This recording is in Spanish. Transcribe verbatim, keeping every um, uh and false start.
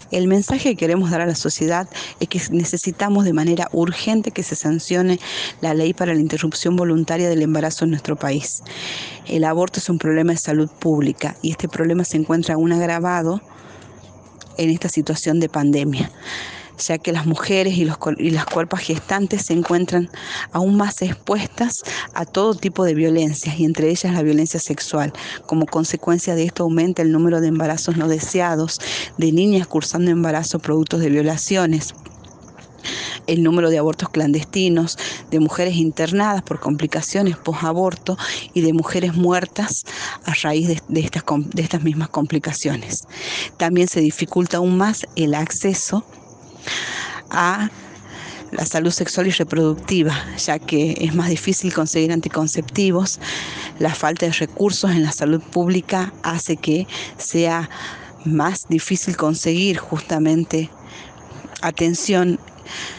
El mensaje que queremos dar a la sociedad es que necesitamos de manera urgente que se sancione la ley para la interrupción voluntaria del embarazo en nuestro país. El aborto es un problema de salud pública y este problema se encuentra aún agravado en esta situación de pandemia, ya que las mujeres y, los, y las cuerpos gestantes se encuentran aún más expuestas a todo tipo de violencias, y entre ellas la violencia sexual. Como consecuencia de esto aumenta el número de embarazos no deseados, de niñas cursando embarazo productos de violaciones, el número de abortos clandestinos, de mujeres internadas por complicaciones post-aborto y de mujeres muertas a raíz de, de, estas, de estas mismas complicaciones. También se dificulta aún más el acceso a la salud sexual y reproductiva, ya que es más difícil conseguir anticonceptivos. La falta de recursos en la salud pública hace que sea más difícil conseguir justamente atención